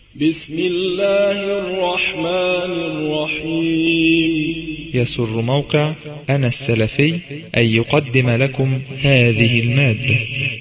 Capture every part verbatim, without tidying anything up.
بسم الله الرحمن الرحيم. يسر موقع أنا السلفي أن يقدم لكم هذه المادة.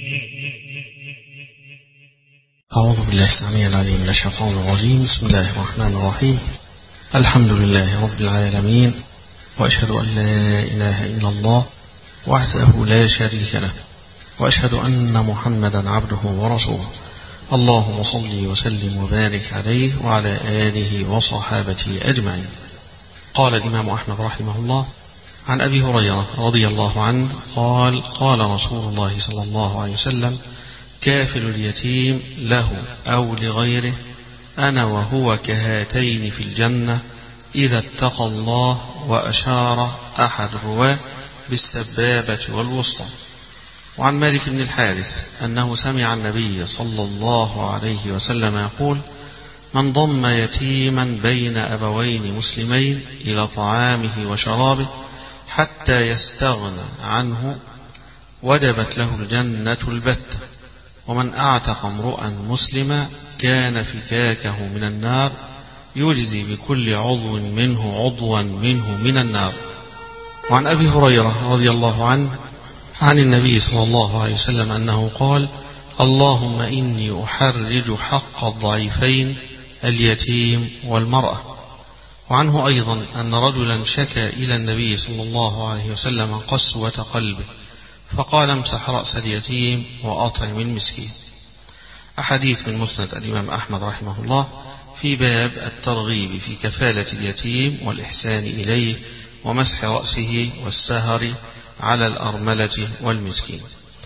أعوذ بالله السميع العليم من الشيطان الرجيم. بسم الله الرحمن الرحيم. الحمد لله رب العالمين، وأشهد أن لا إله إلا الله وحده لا شريك له، وأشهد أن محمدا عبده ورسوله. اللهم صل وسلم وبارك عليه وعلى آله وصحابته أجمعين. قال الإمام أحمد رحمه الله عن أبي هريرة رضي الله عنه قال: قال رسول الله صلى الله عليه وسلم: كافل اليتيم له أو لغيره أنا وهو كهاتين في الجنة إذا اتقى الله. وأشار أحد الرواة بالسبابة والوسطى. وعن مالك بن الحارث أنه سمع النبي صلى الله عليه وسلم يقول: من ضم يتيما بين أبوين مسلمين إلى طعامه وشرابه حتى يستغنى عنه وجبت له الجنة البتة. ومن أعتق امرؤا مسلما كان فكاكه من النار يجزي بكل عضو منه عضوا منه من النار. وعن أبي هريرة رضي الله عنه عن النبي صلى الله عليه وسلم أنه قال: اللهم إني أحرج حق الضعيفين اليتيم والمرأة. وعنه أيضا أن رجلا شكى إلى النبي صلى الله عليه وسلم قسوة قلبه فقال: امسح رأس اليتيم وأطعم المسكين. أحاديث من مسند الإمام أحمد رحمه الله في باب الترغيب في كفالة اليتيم والإحسان إليه ومسح رأسه والسهر على الأرملة والمسكين.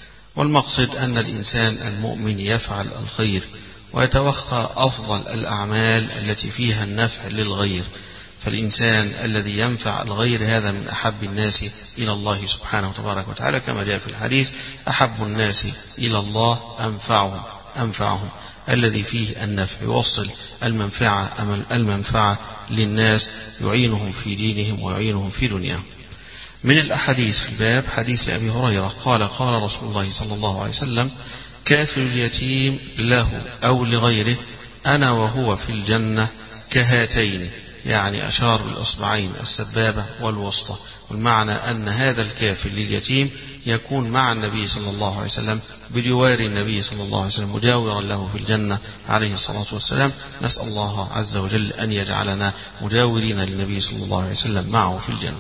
والمقصد أن الإنسان المؤمن يفعل الخير ويتوخى أفضل الأعمال التي فيها النفع للغير. فالإنسان الذي ينفع الغير هذا من أحب الناس إلى الله سبحانه وتبارك وتعالى، كما جاء في الحديث: أحب الناس إلى الله أنفعهم أنفعهم الذي فيه النفع، يوصل المنفعة المنفعة للناس، يعينهم في دينهم ويعينهم في دنياهم. من الأحاديث في الباب حديث أبي هريرة قال: قال رسول الله صلى الله عليه وسلم: كافل اليتيم له أو لغيره أنا وهو في الجنة كهاتين، يعني أشار بالأصبعين السبابة والوسطى. والمعنى أن هذا الكافل لليتيم يكون مع النبي صلى الله عليه وسلم بجوار النبي صلى الله عليه وسلم مجاورا له في الجنة عليه الصلاة والسلام. نسأل الله عز وجل أن يجعلنا مجاورين للنبي صلى الله عليه وسلم معه في الجنة.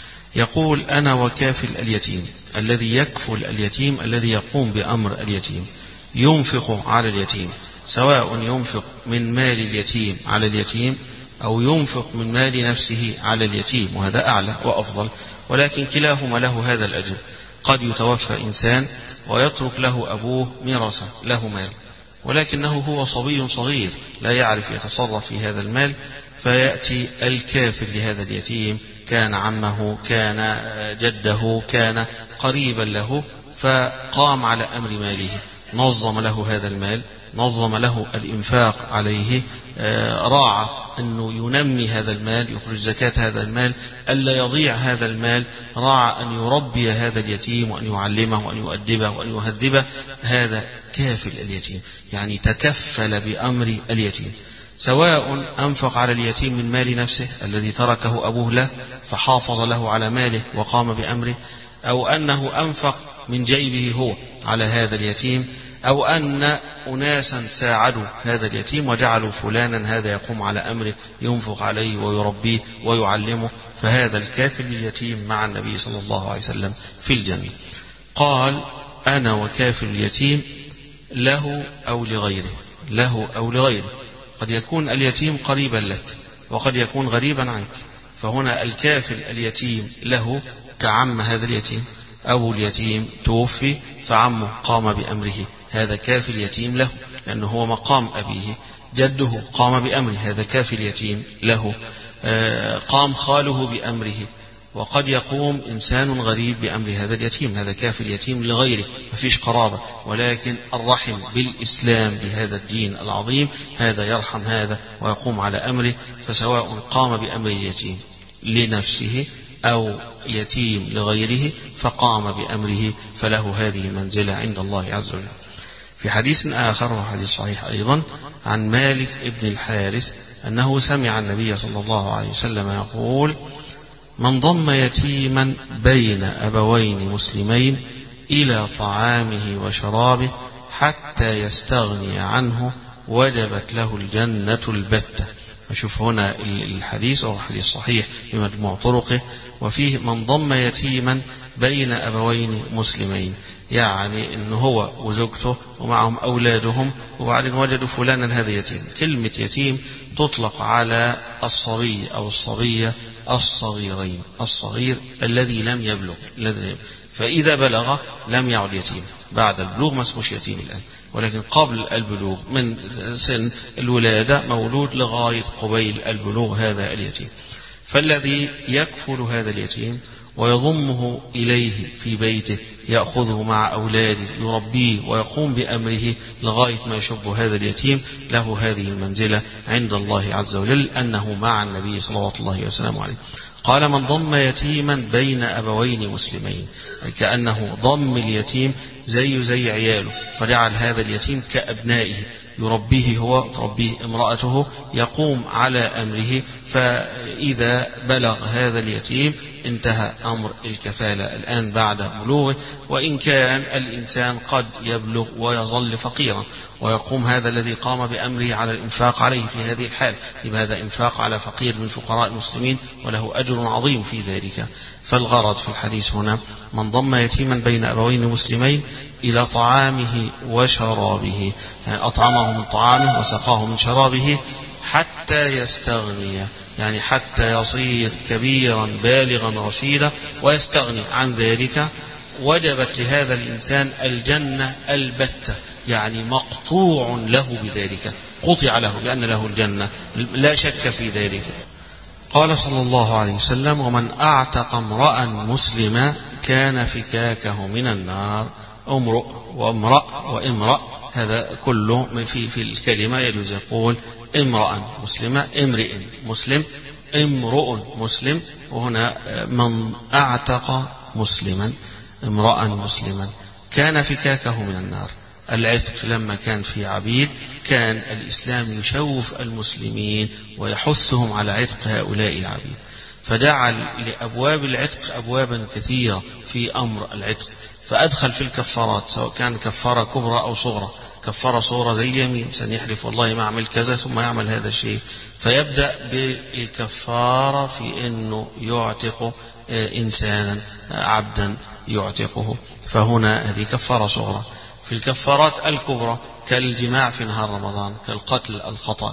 يقول: أنا وكافل اليتيم، الذي يكفل اليتيم الذي يقوم بأمر اليتيم، ينفق على اليتيم، سواء ينفق من مال اليتيم على اليتيم أو ينفق من مال نفسه على اليتيم، وهذا أعلى وأفضل، ولكن كلاهما له هذا الأجر. قد يتوفى إنسان ويترك له أبوه ميراثا له مال، ولكنه هو صبي صغير لا يعرف يتصرف في هذا المال، فيأتي الكافل لهذا اليتيم، كان عمه كان جده كان قريبا له، فقام على أمر ماله، نظم له هذا المال، نظم له الإنفاق عليه، راعى أنه ينمي هذا المال، يخرج زكاة هذا المال، ألا يضيع هذا المال، راعى أن يربي هذا اليتيم وأن يعلمه وأن يؤدبه وأن يهذبه. هذا كافل اليتيم، يعني تكفل بأمر اليتيم، سواء أنفق على اليتيم من مال نفسه الذي تركه أبوه له فحافظ له على ماله وقام بأمره، أو أنه أنفق من جيبه هو على هذا اليتيم، أو أن أناسا ساعدوا هذا اليتيم وجعلوا فلانا هذا يقوم على أمره ينفق عليه ويربيه ويعلمه. فهذا الكافل لليتيم مع النبي صلى الله عليه وسلم في الجنة. قال: أنا وكافل اليتيم له أو لغيره، له أو لغيره. قد يكون اليتيم قريبا لك وقد يكون غريبا عنك، فهنا الكافل اليتيم له كعم هذا اليتيم، أبو اليتيم توفي فعمه قام بأمره، هذا كافل يتيم له لأنه هو مقام أبيه. جده قام بأمره، هذا كافل يتيم له. قام خاله بأمره. وقد يقوم إنسان غريب بأمر هذا اليتيم، هذا كافل يتيم لغيره، مفيش قرابة، ولكن الرحم بالإسلام بهذا الدين العظيم، هذا يرحم هذا ويقوم على أمره. فسواء قام بأمر اليتيم لنفسه أو يتيم لغيره فقام بأمره، فله هذه منزلة عند الله عز وجل. في حديث آخر وحديث صحيح أيضا عن مالك ابن الحارث أنه سمع النبي صلى الله عليه وسلم يقول: من ضم يتيما بين أبوين مسلمين إلى طعامه وشرابه حتى يستغني عنه وجبت له الجنة البتة. أشوف هنا الحديث وهو حديث صحيح بمجموع طرقه، وفيه من ضم يتيما بين أبوين مسلمين، يعني إنه هو وزوجته ومعهم أولادهم وبعدين وجدوا فلانا هذا يتيم. كلمة يتيم تطلق على الصبي أو الصبية الصغيرين، الصغير الذي لم يبلغ، الذي فإذا بلغ لم يعد يتيم، بعد البلوغ ما اسموش يتيم الآن، ولكن قبل البلوغ من سن الولادة مولود لغاية قبيل البلوغ هذا اليتيم. فالذي يكفل هذا اليتيم ويضمه إليه في بيته، يأخذه مع أولاده يربيه ويقوم بأمره لغاية ما يشب هذا اليتيم، له هذه المنزلة عند الله عز وجل أنه مع النبي صلوات الله وسلامه عليه. قال: من ضم يتيما بين أبوين مسلمين، كأنه ضم اليتيم زي زي عياله، فجعل هذا اليتيم كأبنائه، يربيه هو تربيه امرأته، يقوم على أمره. فإذا بلغ هذا اليتيم انتهى أمر الكفالة الآن بعد بلوغه، وإن كان الإنسان قد يبلغ ويظل فقيرا، ويقوم هذا الذي قام بأمره على الإنفاق عليه في هذه الحال، يبقى هذا إنفاق على فقير من فقراء المسلمين وله أجر عظيم في ذلك. فالغرض في الحديث هنا من ضم يتيما بين أبوين مسلمين إلى طعامه وشرابه، يعني أطعمه من طعامه وسقاه من شرابه حتى يستغني، يعني حتى يصير كبيرا بالغا رشيدا ويستغني عن ذلك، وجبت لهذا الإنسان الجنة البتة، يعني مقطوع له بذلك، قطع له بأن له الجنة لا شك في ذلك. قال صلى الله عليه وسلم: ومن أعتق امرأ مسلما كان فكاكه من النار. امرؤ وامرأ وامرأ هذا كله في في الكلمة يجوز يقول امرأ مسلمة، امرئ مسلم، امرؤ مسلم. وهنا من أعتق مسلما امرأ مسلما كان فكاكه من النار. العتق لما كان في عبيد كان الإسلام يشوف المسلمين ويحثهم على عتق هؤلاء العبيد، فجعل لأبواب العتق أبوابا كثيرة في أمر العتق، فأدخل في الكفارات سواء كان كفارة كبرى أو صغرى. كفارة صغرى زي اليمين، سنحلف والله ما أعمل كذا ثم يعمل هذا الشيء، فيبدأ بالكفارة في أنه يعتق إنسانا عبدا يعتقه، فهنا هذه كفارة صغرى. في الكفارات الكبرى كالجماع في نهار رمضان، كالقتل الخطأ،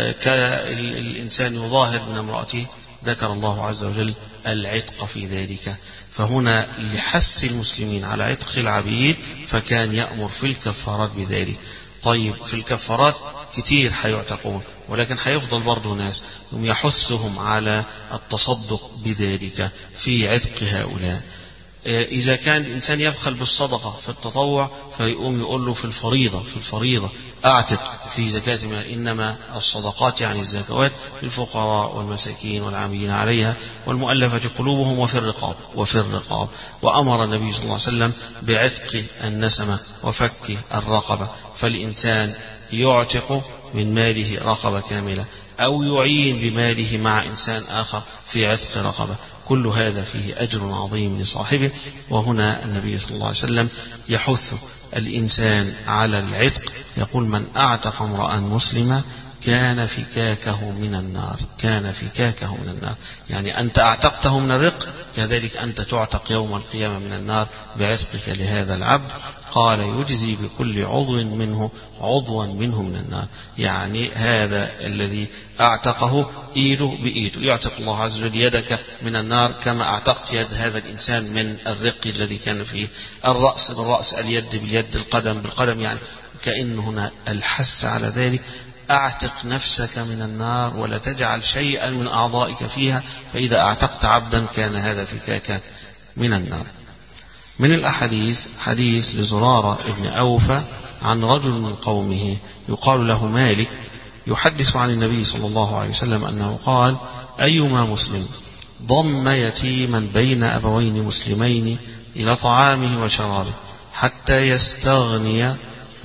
كالإنسان يظاهر من امرأته، ذكر الله عز وجل العتق في ذلك. فهنا لحث المسلمين على عتق العبيد فكان يأمر في الكفارات بذلك. طيب في الكفارات كتير حيعتقون، ولكن حيفضل برضو ناس ثم يحثهم على التصدق بذلك في عتق هؤلاء. إذا كان الإنسان يبخل بالصدقة في التطوع فيقوم يقول له في الفريضة في الفريضة أعتق في زكاة من، إنما الصدقات يعني الزكوات للفقراء والمساكين والعاملين عليها والمؤلفة قلوبهم وفي الرقاب وفي الرقاب وأمر النبي صلى الله عليه وسلم بعتق النسمة وفك الرقبة، فالإنسان يعتق من ماله رقبة كاملة أو يعين بماله مع إنسان آخر في عتق رقبة، كل هذا فيه أجر عظيم لصاحبه. وهنا النبي صلى الله عليه وسلم يحث الإنسان على العتق، يقول: من أعتق امرأ مسلما كان فكاكه من النار، كان فكاكه من النار، يعني أنت أعتقته من الرق، كذلك أنت تعتق يوم القيامة من النار بعتقك لهذا العبد. قال: يجزي بكل عضو منه عضوا منه من النار، يعني هذا الذي أعتقه إيده بإيده، يعتق الله عز وجل يدك من النار كما أعتقت يد هذا الإنسان من الرق الذي كان فيه، الرأس بالرأس، اليد باليد، القدم بالقدم، يعني كأن هنا الحث على ذلك. أعتق نفسك من النار ولا تجعل شيئا من أعضائك فيها، فإذا أعتقت عبدا كان هذا فكاكك من النار. من الأحاديث حديث لزرارة ابن أوفى عن رجل من قومه يقال له مالك، يحدث عن النبي صلى الله عليه وسلم أنه قال: أيما مسلم ضم يتيما بين أبوين مسلمين إلى طعامه وشرابه حتى يستغني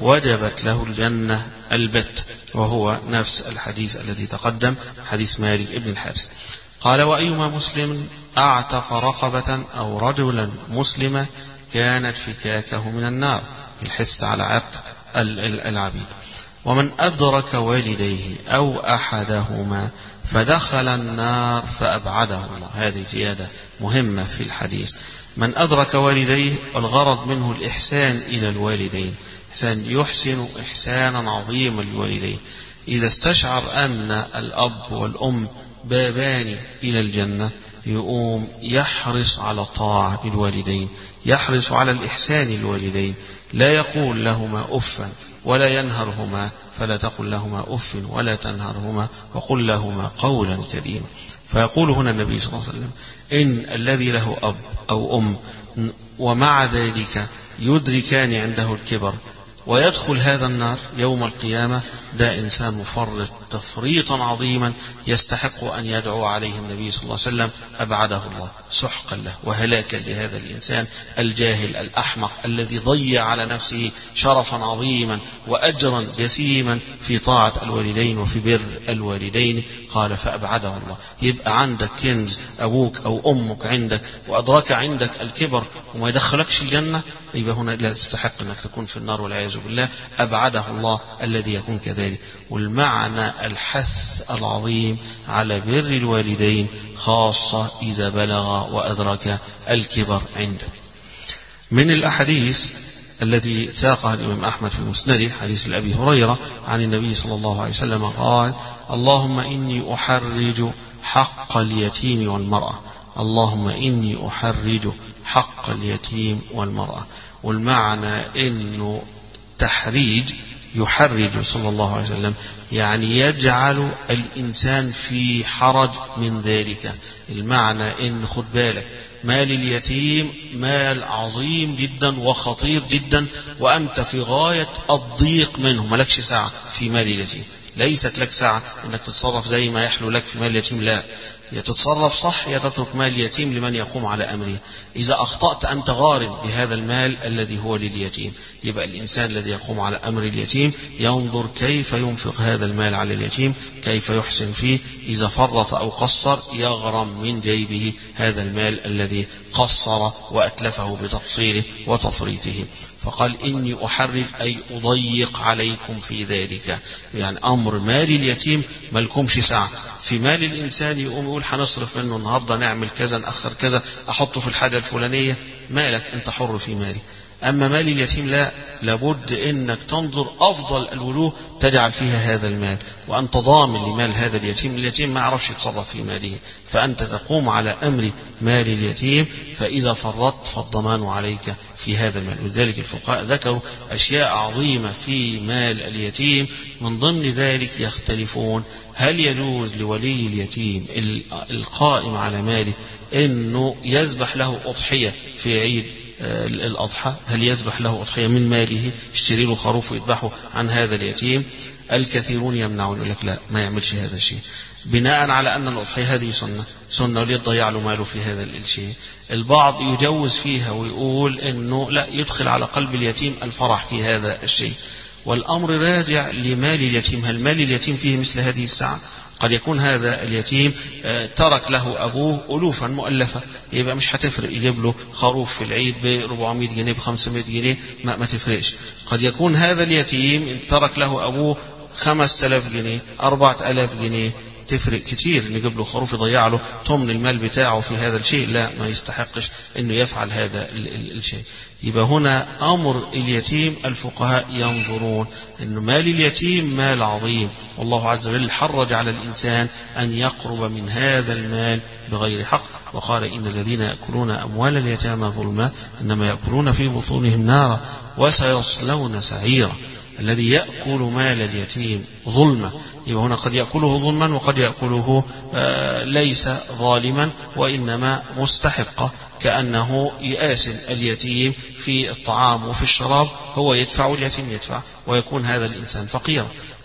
وجبت له الجنة البت، وهو نفس الحديث الذي تقدم، حديث مالك ابن الحارث. قال: وأيما مسلم أعتق رقبة أو رجلا مسلما كانت فكاكه من النار، الحس على عتق العبيد. ومن أدرك والديه أو أحدهما فدخل النار فأبعده الله. هذه زيادة مهمة في الحديث. من أدرك والديه، الغرض منه الإحسان إلى الوالدين، إحسان يحسن إحسانا عظيما للوالدين. إذا استشعر أن الأب والأم بابان إلى الجنة يقوم يحرص على طاعة الوالدين، يحرص على الإحسان للوالدين، لا يقول لهما أفا ولا ينهرهما، فلا تقل لهما أف ولا تنهرهما وقل لهما قولا كريما. فيقول هنا النبي صلى الله عليه وسلم: إن الذي له أب أو أم ومع ذلك يدركان عنده الكبر ويدخل هذا النار يوم القيامة، ده إنسان مفرط تفريطا عظيما يستحق أن يدعو عليه النبي صلى الله عليه وسلم أبعده الله سحقا له وهلاكا لهذا الإنسان الجاهل الأحمق الذي ضيع على نفسه شرفا عظيما وأجرا جسيما في طاعة الوالدين وفي بر الوالدين. قال: فأبعده الله. يبقى عندك كنز أبوك أو أمك عندك وأدرك عندك الكبر وما يدخلكش الجنة، يبقى هنا لا تستحق أنك تكون في النار والعياذ بالله. أبعده الله الذي يكون كذلك. والمعنى الحث العظيم على بر الوالدين خاصة إذا بلغ وأدرك الكبر عنده. من الأحاديث التي ساقها الإمام أحمد في مسنده حديث أبي هريرة عن النبي صلى الله عليه وسلم قال: اللهم إني أحرج حق اليتيم والمرأة، اللهم إني أحرج حق اليتيم والمرأة. والمعنى إنه تحريج، يحرج صلى الله عليه وسلم يعني يجعل الإنسان في حرج من ذلك. المعنى إن خد بالك مال اليتيم مال عظيم جدا وخطير جدا، وأنت في غاية الضيق منه، ملكش ساعة في مال اليتيم، ليست لك ساعة أنك تتصرف زي ما يحلو لك في مال اليتيم، لا، يا تتصرف صح يا تترك مال اليتيم لمن يقوم على أمره. إذا أخطأت أنت غارم بهذا المال الذي هو لليتيم. يبقى الإنسان الذي يقوم على أمر اليتيم ينظر كيف ينفق هذا المال على اليتيم، كيف يحسن فيه. إذا فرط أو قصر يغرم من جيبه هذا المال الذي قصر وأتلفه بتقصيره وتفريطه. فقال: إني أحرج أي أضيق عليكم في ذلك. يعني أمر مال اليتيم ملكمش ساعة. في مال الإنسان يقوم يقول هنصرف منه النهاردة، نعمل كذا، نأخر كذا، أحطه في الحاجة الفلانية، مالك أنت حر في مالي. أما مال اليتيم لا، لابد أنك تنظر أفضل الوجوه تجعل فيها هذا المال، وأنت ضامن لمال هذا اليتيم. اليتيم ما يعرفش يتصرف في ماله، فأنت تقوم على أمر مال اليتيم، فإذا فرطت فالضمان عليك في هذا المال. ولذلك الفقهاء ذكروا أشياء عظيمة في مال اليتيم، من ضمن ذلك يختلفون: هل يجوز لولي اليتيم القائم على ماله أنه يذبح له أضحية في عيد الأضحى؟ هل يذبح له أضحية من ماله، يشتري له خروف ويذبحه عن هذا اليتيم؟ الكثيرون يمنعون، يقول لك لا، ما يعملش هذا الشيء، بناء على أن الأضحية هذه سنة سنة وليه تضيع له ماله في هذا الشيء. البعض يجوز فيها ويقول إنه لا، يدخل على قلب اليتيم الفرح في هذا الشيء. والأمر راجع لمال اليتيم، هل مال اليتيم فيه مثل هذه الساعة؟ قد يكون هذا اليتيم ترك له أبوه ألوفا مؤلفة، يبقى مش هتفرق يجيب له خروف في العيد ب أربعمائة جنيه ب خمسمائة جنيه، ما, ما تفرقش. قد يكون هذا اليتيم ترك له أبوه خمسة آلاف جنيه، أربعة آلاف جنيه، تفرق كتير نجيب له خروف يضيع له ثمن المال بتاعه في هذا الشيء، لا، ما يستحقش انه يفعل هذا الشيء. يبقى هنا امر اليتيم الفقهاء ينظرون انه مال اليتيم مال عظيم، والله عز وجل حرج على الانسان ان يقرب من هذا المال بغير حق، وقال: ان الذين ياكلون اموال اليتامى ظلما انما ياكلون في بطونهم نارا وسيصلون سعيرا. الذي يأكل مال اليتيم ظلما، يبقى هنا قد يأكله ظلما وقد يأكله آه ليس ظالما وإنما مستحقة، كأنه يآسن اليتيم في الطعام وفي الشراب، هو يدفع واليتيم يدفع، ويكون هذا الإنسان فقيرا.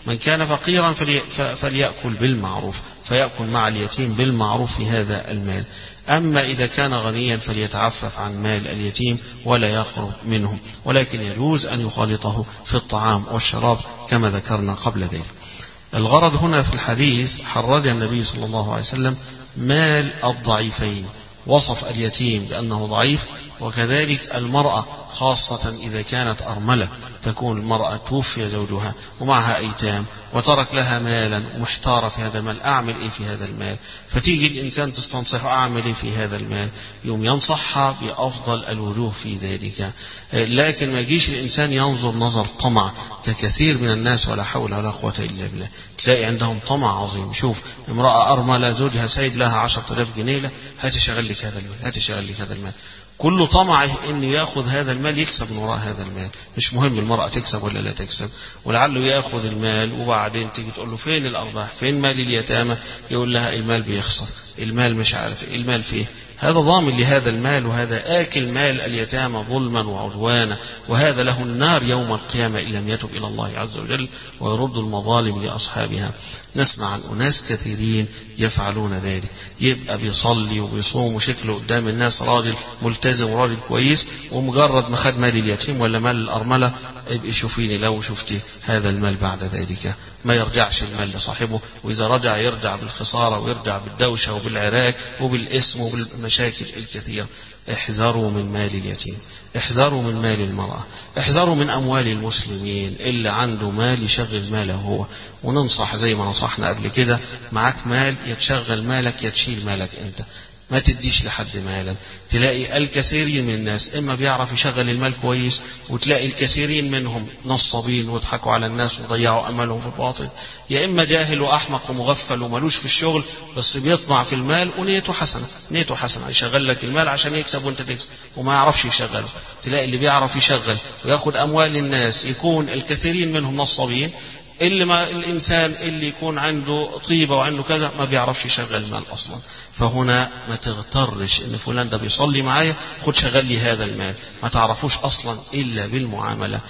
من كان فقيرا فليأكل بالمعروف، فيأكل مع اليتيم بالمعروف في هذا المال. أما إذا كان غنيا فليتعفف عن مال اليتيم ولا يقرب منه، ولكن يجوز أن يخالطه في الطعام والشراب كما ذكرنا قبل ذلك. الغرض هنا في الحديث حرج النبي صلى الله عليه وسلم مال الضعيفين، وصف اليتيم بأنه ضعيف، وكذلك المرأة خاصة إذا كانت أرملة، تكون المرأة توفي زوجها ومعها أيتام وترك لها مالا ومحتارة في هذا المال، أعمل إيه في هذا المال؟ فتيجي الإنسان تستنصح أعمل إيه في هذا المال؟ يوم ينصحها بأفضل الوجوه في ذلك. لكن ما يجيش الإنسان ينظر نظر طمع ككثير من الناس، ولا حول ولا قوة إلا بالله. تلاقي عندهم طمع عظيم. شوف امرأة أرملة زوجها سايب لها عشرة آلاف جنيه، هاتي شغل لك هذا المال، هاتي شغل لك هذا المال. كل طمعه انه ياخذ هذا المال، يكسب من وراء هذا المال. مش مهم المرأة تكسب ولا لا تكسب، ولعله ياخذ المال وبعدين تيجي تقول له فين الأرباح، فين مال اليتامى؟ يقول لها المال بيخسر، المال مش عارف المال فيه. هذا ضامن لهذا المال، وهذا آكل مال اليتامى ظلما وعدوانا، وهذا له النار يوم القيامة إن لم يتب إلى الله عز وجل ويرد المظالم لأصحابها. نسمع عن أناس كثيرين يفعلون ذلك، يبقى بيصلي وبيصوم وشكله قدام الناس راجل ملتزم وراجل كويس، ومجرد ما خد مال اليتيم ولا مال الأرملة ابقي شوفيني لو شفتي هذا المال بعد ذلك ما يرجعش المال لصاحبه، وإذا رجع يرجع بالخسارة ويرجع بالدوشة وبالعراك وبالاسم وبالمشاكل الكثيرة. احذروا من مال اليتيم، احذروا من مال المرأة، احذروا من أموال المسلمين. اللي عنده مال يشغل ماله هو، وننصح زي ما نصحنا قبل كده، معاك مال يتشغل مالك يتشيل مالك انت، ما تديش لحد مالا. تلاقي الكثيرين من الناس إما بيعرف يشغل المال كويس، وتلاقي الكثيرين منهم نصابين ويضحكوا على الناس وضيعوا أملهم في الباطل، يا إما جاهل وأحمق ومغفل وملوش في الشغل بس بيطمع في المال ونيته حسنة، نيته حسنة يشغل لك المال عشان يكسب وانت تكسب، وما يعرفش يشغله. تلاقي اللي بيعرف يشغل ويأخذ أموال الناس يكون الكثيرين منهم نصابين. اللي ما الإنسان اللي يكون عنده طيبة وعنده كذا ما بيعرفش يشغل المال أصلا. فهنا ما تغترش إن فلان ده بيصلي معايا خد شغل لي هذا المال، ما تعرفوش أصلا إلا بالمعاملة.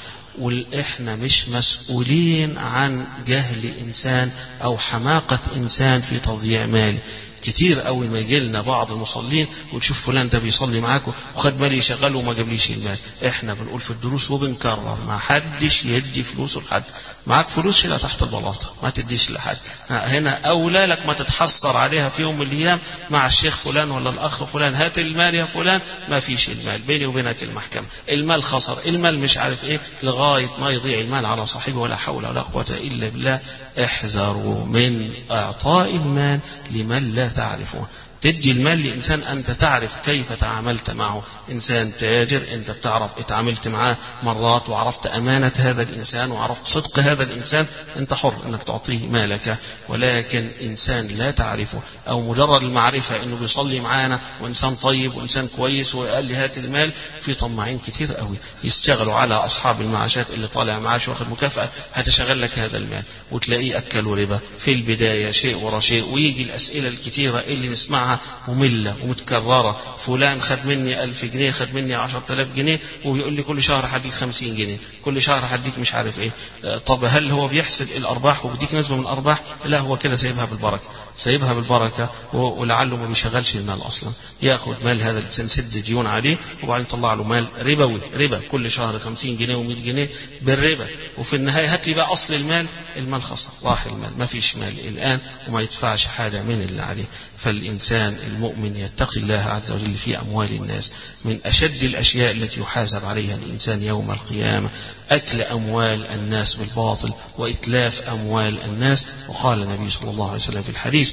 وإحنا مش مسؤولين عن جهل إنسان أو حماقة إنسان في تضييع مال. كتير قوي ما يجيلنا بعض المصلين وتشوف فلان ده بيصلي معاكم وخد مالي يشغله وما جابليش المال. احنا بنقول في الدروس وبنكرر ما حدش يدي فلوسه لحد. معاك فلوس شيلها تحت البلاطه ما تديش لحد. هنا اولى لك ما تتحسر عليها في يوم من الايام مع الشيخ فلان ولا الاخ فلان، هات المال يا فلان، ما فيش المال، بيني وبينك المحكمه، المال خسر، المال مش عارف ايه، لغايه ما يضيع المال على صاحبه. ولا حول ولا قوه الا بالله. احذروا من اعطاء المال لمن لا تعرفون. تدي المال لإنسان أنت تعرف كيف تعاملت معه، إنسان تاجر أنت بتعرف اتعاملت معاه مرات وعرفت أمانة هذا الإنسان وعرفت صدق هذا الإنسان، أنت حر أنك تعطيه مالك. ولكن إنسان لا تعرفه أو مجرد المعرفة أنه بيصلي معانا وإنسان طيب وإنسان كويس وقال لي هات المال، في طماعين كتير قوي يشتغلوا على أصحاب المعاشات اللي طالع معاش واخد مكافأة هتشغل لك هذا المال، وتلاقيه أكل وربا في البداية شيء ورا شيء. ويجي الأسئلة الكتيرة اللي نسمعها مملة ومتكررة، فلان خد مني ألف جنيه، خد مني عشرة آلاف جنيه، وبيقول لي كل شهر هديك خمسين جنيه، كل شهر هديك مش عارف ايه. طب هل هو بيحسب الأرباح وبيديك نسبة من الأرباح؟ لا، هو كده سايبها بالبركة، سايبها بالبركة، ولعله ما بيشغلش المال أصلا. ياخد مال هذا الإنسان سد ديون عليه وبعدين يطلع له مال ربوي، ربا كل شهر خمسين جنيه ومئة جنيه بالربا، وفي النهاية هات لي بقى أصل المال، المال خسر، راح المال، ما فيش مال الآن وما يدفعش حاجة من اللي عليه. فالإنسان المؤمن يتقي الله عز وجل في أموال الناس. من أشد الأشياء التي يحاسب عليها الإنسان يوم القيامة أكل أموال الناس بالباطل وإتلاف أموال الناس. وقال النبي صلى الله عليه وسلم في الحديث: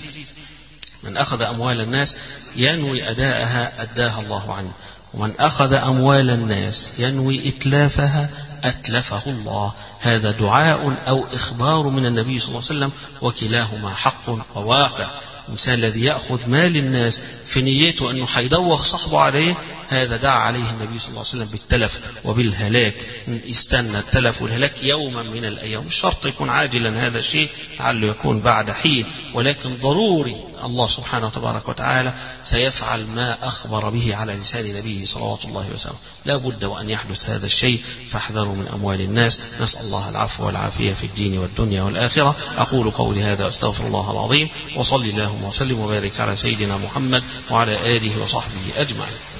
من أخذ أموال الناس ينوي أداءها أداها الله عنه، ومن أخذ أموال الناس ينوي إتلافها أتلفه الله. هذا دعاء أو إخبار من النبي صلى الله عليه وسلم، وكلاهما حق وواقع. الإنسان الذي يأخذ مال الناس في نيته أنه حيدوخ صاحبه عليه، هذا دعا عليه النبي صلى الله عليه وسلم بالتلف وبالهلاك. استنى التلف والهلاك يوما من الأيام، مش شرط يكون عاجلا هذا الشيء، لعله يكون بعد حين، ولكن ضروري الله سبحانه وتبارك وتعالى سيفعل ما أخبر به على لسان نبيه صلوات الله وسلامه. لا بد وأن يحدث هذا الشيء، فاحذروا من أموال الناس. نسأل الله العفو والعافية في الدين والدنيا والآخرة. أقول قولي هذا أستغفر الله العظيم، وصلي اللهم وسلم وبارك على سيدنا محمد وعلى آله وصحبه أجمعين.